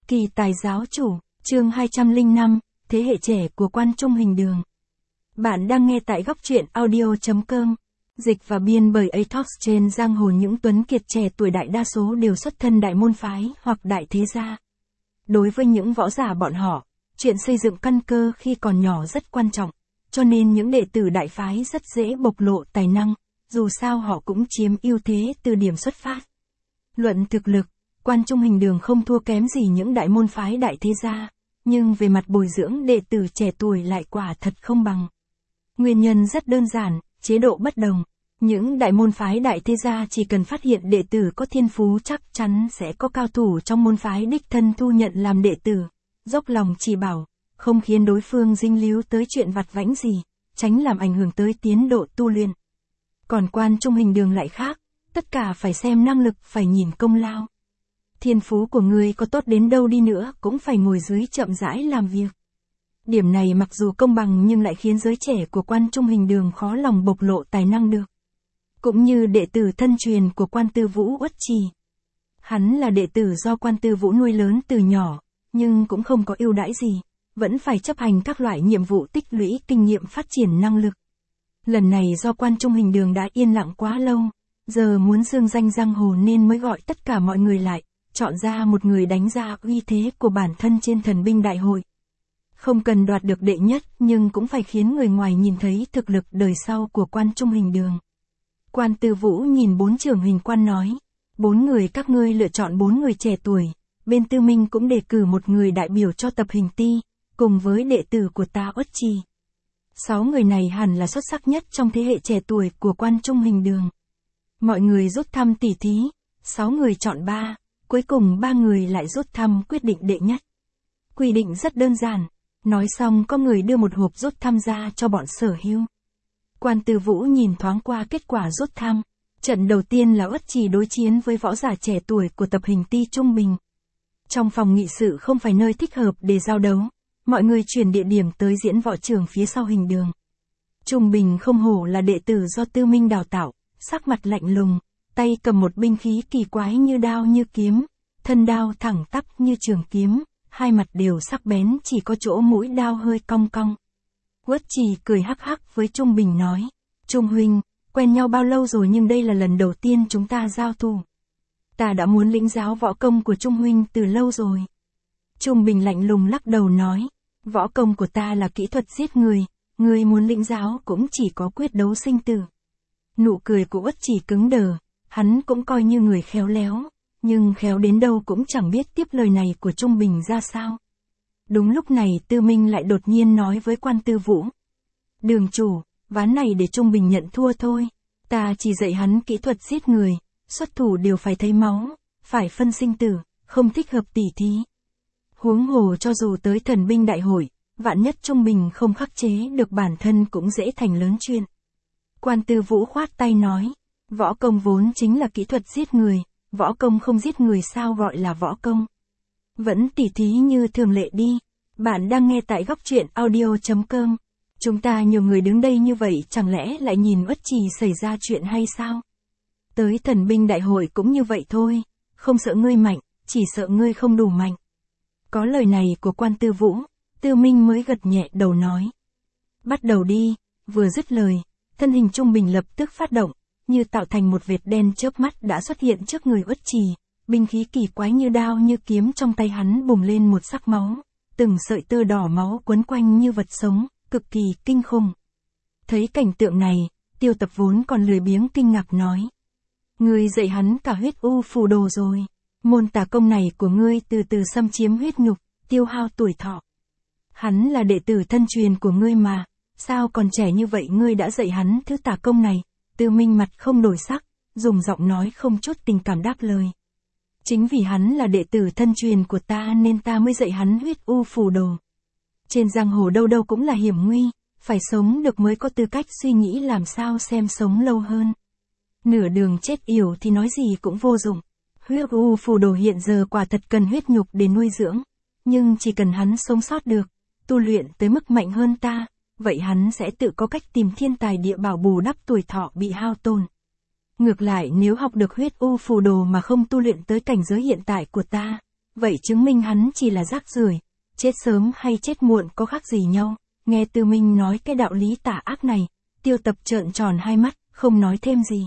Kỳ tài giáo chủ, chương 205, thế hệ trẻ của Quan Trung Hình Đường. Bạn đang nghe tại góc truyện audio.com. Dịch và biên bởi Atox. Trên giang hồ những tuấn kiệt trẻ tuổi đại đa số đều xuất thân đại môn phái hoặc đại thế gia. Đối với những võ giả bọn họ, chuyện xây dựng căn cơ khi còn nhỏ rất quan trọng, cho nên những đệ tử đại phái rất dễ bộc lộ tài năng, dù sao họ cũng chiếm ưu thế từ điểm xuất phát. Luận thực lực, Quan Trung Hình Đường không thua kém gì những đại môn phái đại thế gia, nhưng về mặt bồi dưỡng đệ tử trẻ tuổi lại quả thật không bằng. Nguyên nhân rất đơn giản, chế độ bất đồng. Những đại môn phái đại thế gia chỉ cần phát hiện đệ tử có thiên phú chắc chắn sẽ có cao thủ trong môn phái đích thân thu nhận làm đệ tử, dốc lòng chỉ bảo, không khiến đối phương dính líu tới chuyện vặt vãnh gì, tránh làm ảnh hưởng tới tiến độ tu luyện. Còn Quan Trung Hình Đường lại khác, tất cả phải xem năng lực, phải nhìn công lao. Thiên phú của người có tốt đến đâu đi nữa cũng phải ngồi dưới chậm rãi làm việc. Điểm này mặc dù công bằng nhưng lại khiến giới trẻ của Quan Trung Hình Đường khó lòng bộc lộ tài năng được. Cũng như đệ tử thân truyền của Quan Tư Vũ Uất Trì. Hắn là đệ tử do Quan Tư Vũ nuôi lớn từ nhỏ, nhưng cũng không có ưu đãi gì, vẫn phải chấp hành các loại nhiệm vụ tích lũy kinh nghiệm phát triển năng lực. Lần này do Quan Trung Hình Đường đã yên lặng quá lâu, giờ muốn dương danh giang hồ nên mới gọi tất cả mọi người lại, chọn ra một người đánh ra uy thế của bản thân trên thần binh đại hội. Không cần đoạt được đệ nhất nhưng cũng phải khiến người ngoài nhìn thấy thực lực đời sau của Quan Trung Hình Đường. Quan Tư Vũ nhìn 4 trưởng hình quan nói, 4 người các ngươi lựa chọn 4 người trẻ tuổi, bên Tư Minh cũng đề cử một người đại biểu cho tập hình ti, cùng với đệ tử của ta Uất Trì. 6 người này hẳn là xuất sắc nhất trong thế hệ trẻ tuổi của Quan Trung Hình Đường. Mọi người rút thăm tỉ thí, 6 người chọn 3, cuối cùng 3 người lại rút thăm quyết định đệ nhất. Quy định rất đơn giản, nói xong có người đưa một hộp rút thăm ra cho bọn sở hữu. Quan Tư Vũ nhìn thoáng qua kết quả rút thăm. Trận đầu tiên là Uất Trì đối chiến với võ giả trẻ tuổi của tập hình ti Trung Bình. Trong phòng nghị sự không phải nơi thích hợp để giao đấu, mọi người chuyển địa điểm tới diễn võ trường phía sau Hình Đường. Trung Bình không hổ là đệ tử do Tư Minh đào tạo, sắc mặt lạnh lùng, tay cầm một binh khí kỳ quái như đao như kiếm, thân đao thẳng tắp như trường kiếm, hai mặt đều sắc bén chỉ có chỗ mũi đao hơi cong cong. Uất Trì cười hắc hắc với Trung Bình nói, Trung huynh, quen nhau bao lâu rồi nhưng đây là lần đầu tiên chúng ta giao thủ. Ta đã muốn lĩnh giáo võ công của Trung huynh từ lâu rồi. Trung Bình lạnh lùng lắc đầu nói, võ công của ta là kỹ thuật giết người, ngươi muốn lĩnh giáo cũng chỉ có quyết đấu sinh tử. Nụ cười của Uất Trì cứng đờ, hắn cũng coi như người khéo léo, nhưng khéo đến đâu cũng chẳng biết tiếp lời này của Trung Bình ra sao. Đúng lúc này Tư Minh lại đột nhiên nói với Quan Tư Vũ. Đường chủ, ván này để Trung Bình nhận thua thôi, ta chỉ dạy hắn kỹ thuật giết người, xuất thủ đều phải thấy máu, phải phân sinh tử, không thích hợp tỉ thí. Huống hồ cho dù tới thần binh đại hội, vạn nhất Trung Bình không khắc chế được bản thân cũng dễ thành lớn chuyện. Quan Tư Vũ khoát tay nói, võ công vốn chính là kỹ thuật giết người, võ công không giết người sao gọi là võ công. Vẫn tỉ thí như thường lệ đi. Bạn đang nghe tại góc truyện audio.com. Chúng ta nhiều người đứng đây như vậy chẳng lẽ lại nhìn Uất Trì xảy ra chuyện hay sao? Tới thần binh đại hội cũng như vậy thôi, không sợ ngươi mạnh, chỉ sợ ngươi không đủ mạnh. Có lời này của Quan Tư Vũ, Tư Minh mới gật nhẹ đầu nói. Bắt đầu đi, vừa dứt lời, thân hình Trung Bình lập tức phát động, như tạo thành một vệt đen chớp mắt đã xuất hiện trước người Uất Trì. Binh khí kỳ quái như đao như kiếm trong tay hắn bùng lên một sắc máu, từng sợi tơ đỏ máu quấn quanh như vật sống, cực kỳ kinh khủng. Thấy cảnh tượng này, Tiêu Tập vốn còn lười biếng kinh ngạc nói. Ngươi dạy hắn cả huyết u phù đồ rồi, môn tà công này của ngươi từ từ xâm chiếm huyết nhục, tiêu hao tuổi thọ. Hắn là đệ tử thân truyền của ngươi mà, sao còn trẻ như vậy ngươi đã dạy hắn thứ tà công này? Tư Minh mặt không đổi sắc, dùng giọng nói không chút tình cảm đáp lời. Chính vì hắn là đệ tử thân truyền của ta nên ta mới dạy hắn huyết u phù đồ. Trên giang hồ đâu đâu cũng là hiểm nguy, phải sống được mới có tư cách suy nghĩ làm sao xem sống lâu hơn. Nửa đường chết yểu thì nói gì cũng vô dụng. Huyết u phù đồ hiện giờ quả thật cần huyết nhục để nuôi dưỡng, nhưng chỉ cần hắn sống sót được, tu luyện tới mức mạnh hơn ta, vậy hắn sẽ tự có cách tìm thiên tài địa bảo bù đắp tuổi thọ bị hao tổn. Ngược lại nếu học được huyết u phù đồ mà không tu luyện tới cảnh giới hiện tại của ta, vậy chứng minh hắn chỉ là rác rưởi, chết sớm hay chết muộn có khác gì nhau. Nghe Tư Minh nói cái đạo lý tà ác này, Tiêu Tập trợn tròn hai mắt, không nói thêm gì.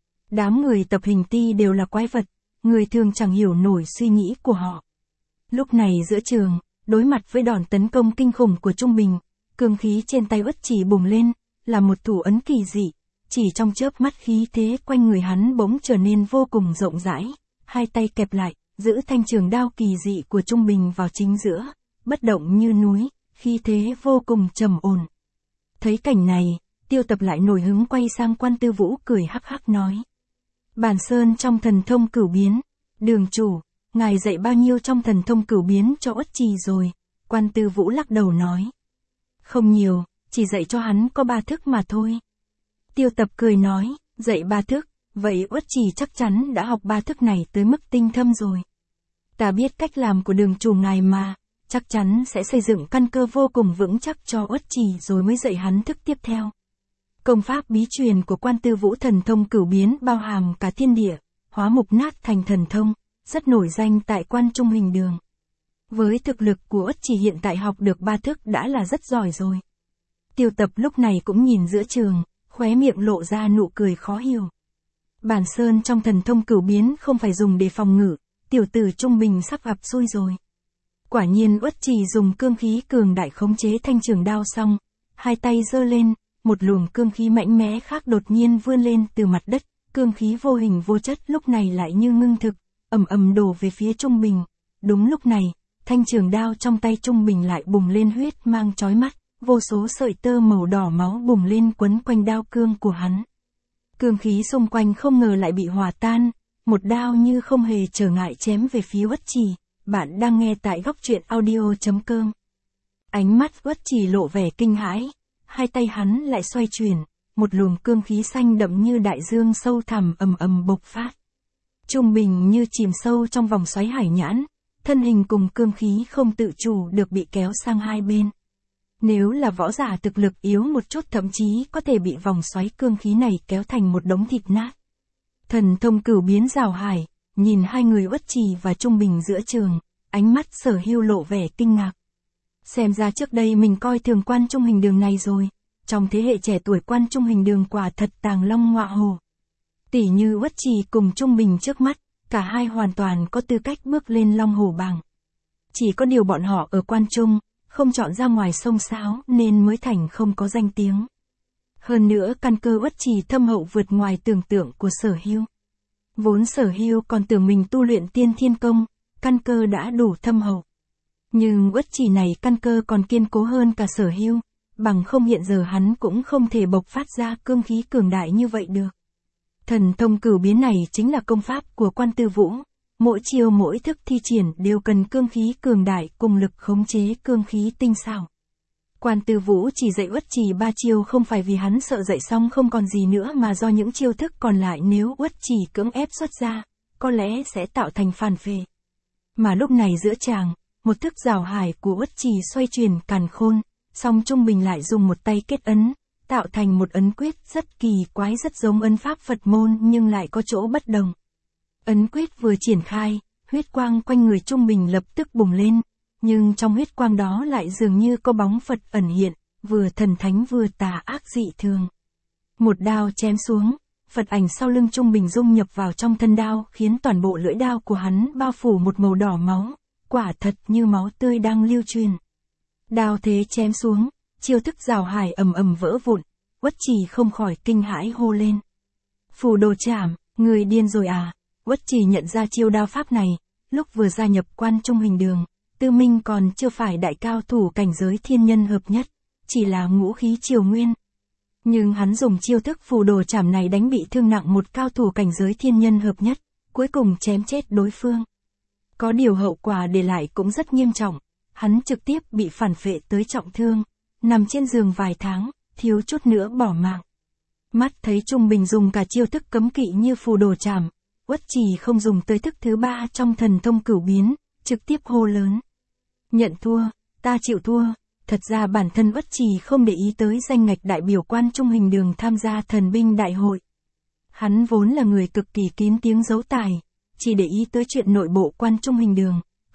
Đám người tập hình ti đều là quái vật, người thường chẳng hiểu nổi suy nghĩ của họ. Lúc này giữa trường, đối mặt với đòn tấn công kinh khủng của Trung Bình, cương khí trên tay Uất Trì bùng lên, là một thủ ấn kỳ dị, chỉ trong chớp mắt khí thế quanh người hắn bỗng trở nên vô cùng rộng rãi, hai tay kẹp lại, giữ thanh trường đao kỳ dị của Trung Bình vào chính giữa, bất động như núi, khí thế vô cùng trầm ổn. Thấy cảnh này, Tiêu Tập lại nổi hứng quay sang Quan Tư Vũ cười hắc hắc nói. Bản Sơn trong thần thông cửu biến, đường chủ, ngài dạy bao nhiêu trong thần thông cửu biến cho Uất Trì rồi? Quan Tư Vũ lắc đầu nói. Không nhiều, chỉ dạy cho hắn có 3 thức mà thôi. Tiêu Tập cười nói, dạy 3 thức, vậy Uất Trì chắc chắn đã học 3 thức này tới mức tinh thâm rồi. Ta biết cách làm của đường chủ ngài mà, chắc chắn sẽ xây dựng căn cơ vô cùng vững chắc cho Uất Trì rồi mới dạy hắn thức tiếp theo. Công pháp bí truyền của Quan Tư Vũ thần thông cửu biến bao hàm cả thiên địa, hóa mục nát thành thần thông, rất nổi danh tại Quan Trung Hình Đường. Với thực lực của Uất Trì hiện tại học được 3 thức đã là rất giỏi rồi. Tiêu Tập lúc này cũng nhìn giữa trường, khóe miệng lộ ra nụ cười khó hiểu. Bản Sơn trong thần thông cửu biến không phải dùng để phòng ngự, tiểu tử Trung Bình sắp gặp xui rồi. Quả nhiên Uất Trì dùng cương khí cường đại khống chế thanh trường đao xong, hai tay giơ lên, một luồng cương khí mạnh mẽ khác đột nhiên vươn lên từ mặt đất, cương khí vô hình vô chất lúc này lại như ngưng thực, ầm ầm đổ về phía Trung Bình. Đúng lúc này, thanh trường đao trong tay Trung Bình lại bùng lên huyết mang chói mắt, vô số sợi tơ màu đỏ máu bùng lên quấn quanh đao cương của hắn. Cương khí xung quanh không ngờ lại bị hòa tan, một đao như không hề trở ngại chém về phía Uất Trì. Bạn đang nghe tại Góc Truyện Audio.com. Ánh mắt Uất Trì lộ vẻ kinh hãi, hai tay hắn lại xoay chuyển, một luồng cương khí xanh đậm như đại dương sâu thẳm ầm ầm bộc phát. Trung Bình như chìm sâu trong vòng xoáy hải nhãn, thân hình cùng cương khí không tự chủ được bị kéo sang hai bên. Nếu là võ giả thực lực yếu một chút thậm chí có thể bị vòng xoáy cương khí này kéo thành một đống thịt nát. Thần thông cửu biến rào hải, nhìn hai người Uất Trì và Trung Bình giữa trường, ánh mắt Sở Hưu lộ vẻ kinh ngạc. Xem ra trước đây mình coi thường Quan Trung Hình Đường này rồi, trong thế hệ trẻ tuổi Quan Trung Hình Đường quả thật tàng long ngọa hổ. Tỉ như Uất Trì cùng Trung Bình trước mắt, cả hai hoàn toàn có tư cách bước lên long hổ bảng. Chỉ có điều bọn họ ở Quan Trung, không chọn ra ngoài sông sáo nên mới thành không có danh tiếng. Hơn nữa căn cơ Uất Trì thâm hậu vượt ngoài tưởng tượng của Sở Hưu. Vốn Sở Hưu còn tưởng mình tu luyện tiên thiên công, căn cơ đã đủ thâm hậu. Nhưng Uất Trì này căn cơ còn kiên cố hơn cả Sở Hưu, bằng không hiện giờ hắn cũng không thể bộc phát ra cương khí cường đại như vậy được. Thần thông cửu biến này chính là công pháp của Quan Tư Vũ, mỗi chiêu mỗi thức thi triển đều cần cương khí cường đại cùng lực khống chế cương khí tinh xảo. Quan Tư Vũ chỉ dạy Uất Trì 3 chiêu không phải vì hắn sợ dạy xong không còn gì nữa mà do những chiêu thức còn lại nếu Uất Trì cưỡng ép xuất ra, có lẽ sẽ tạo thành phản phệ. Mà lúc này giữa tràng, một thức rào hải của Uất Trì xoay chuyển càn khôn, song Trung Bình lại dùng một tay kết ấn, tạo thành một ấn quyết rất kỳ quái rất giống ấn pháp Phật môn nhưng lại có chỗ bất đồng. Ấn quyết vừa triển khai, huyết quang quanh người Trung Bình lập tức bùng lên, nhưng trong huyết quang đó lại dường như có bóng Phật ẩn hiện, vừa thần thánh vừa tà ác dị thường. Một đao chém xuống, Phật ảnh sau lưng Trung Bình dung nhập vào trong thân đao khiến toàn bộ lưỡi đao của hắn bao phủ một màu đỏ máu, quả thật như máu tươi đang lưu truyền. Đao thế chém xuống, chiêu thức rào hải ầm ầm vỡ vụn, Uất Trì không khỏi kinh hãi hô lên. Phù Đồ Trảm, người điên rồi à? Uất Trì nhận ra chiêu đao pháp này, lúc vừa gia nhập Quan Trung Hình Đường, Tư Minh còn chưa phải đại cao thủ cảnh giới thiên nhân hợp nhất, chỉ là ngũ khí triều nguyên. Nhưng hắn dùng chiêu thức Phù Đồ Trảm này đánh bị thương nặng một cao thủ cảnh giới thiên nhân hợp nhất, cuối cùng chém chết đối phương. Có điều hậu quả để lại cũng rất nghiêm trọng, hắn trực tiếp bị phản phệ tới trọng thương, nằm trên giường vài tháng, thiếu chút nữa bỏ mạng. Mắt thấy Trung Bình dùng cả chiêu thức cấm kỵ như Phù Đồ Trảm, Uất Trì không dùng tới thức thứ 3 trong thần thông cửu biến, trực tiếp hô lớn. Nhận thua, ta chịu thua. Thật ra bản thân Uất Trì không để ý tới danh ngạch đại biểu Quan Trung Hình Đường tham gia thần binh đại hội. Hắn vốn là người cực kỳ kín tiếng giấu tài, chỉ để ý tới chuyện nội bộ Quan Trung Hình Đường,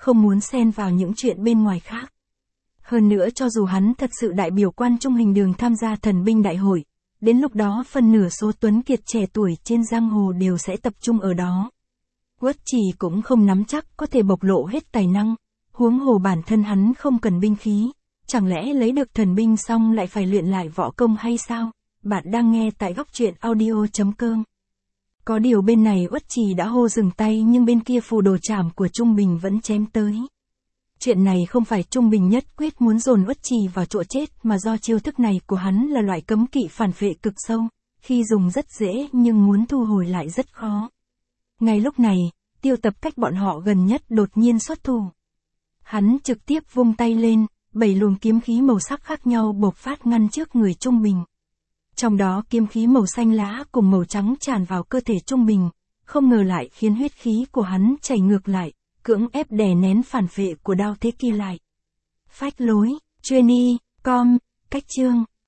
không muốn xen vào những chuyện bên ngoài khác. Hơn nữa cho dù hắn thật sự đại biểu Quan Trung Hình Đường tham gia thần binh đại hội, đến lúc đó phần nửa số tuấn kiệt trẻ tuổi trên giang hồ đều sẽ tập trung ở đó. Uất Trì cũng không nắm chắc có thể bộc lộ hết tài năng, huống hồ bản thân hắn không cần binh khí, chẳng lẽ lấy được thần binh xong lại phải luyện lại võ công hay sao? Bạn đang nghe tại góc truyện audio.com. Có điều bên này Uất Trì đã hô dừng tay nhưng bên kia phù đồ trảm của Trung Bình vẫn chém tới. Chuyện này không phải Trung Bình nhất quyết muốn dồn Uất Trì vào chỗ chết mà do chiêu thức này của hắn là loại cấm kỵ phản phệ cực sâu, khi dùng rất dễ nhưng muốn thu hồi lại rất khó. Ngay lúc này, Tiêu Tập cách bọn họ gần nhất đột nhiên xuất thủ. Hắn trực tiếp vung tay lên, 7 luồng kiếm khí màu sắc khác nhau bộc phát ngăn trước người Trung Bình. Trong đó kiếm khí màu xanh lá cùng màu trắng tràn vào cơ thể Trung Bình, không ngờ lại khiến huyết khí của hắn chảy ngược lại, cưỡng ép đè nén phản phệ của đao thế kia lại. Phách lối, chuyên y, com, cách chương.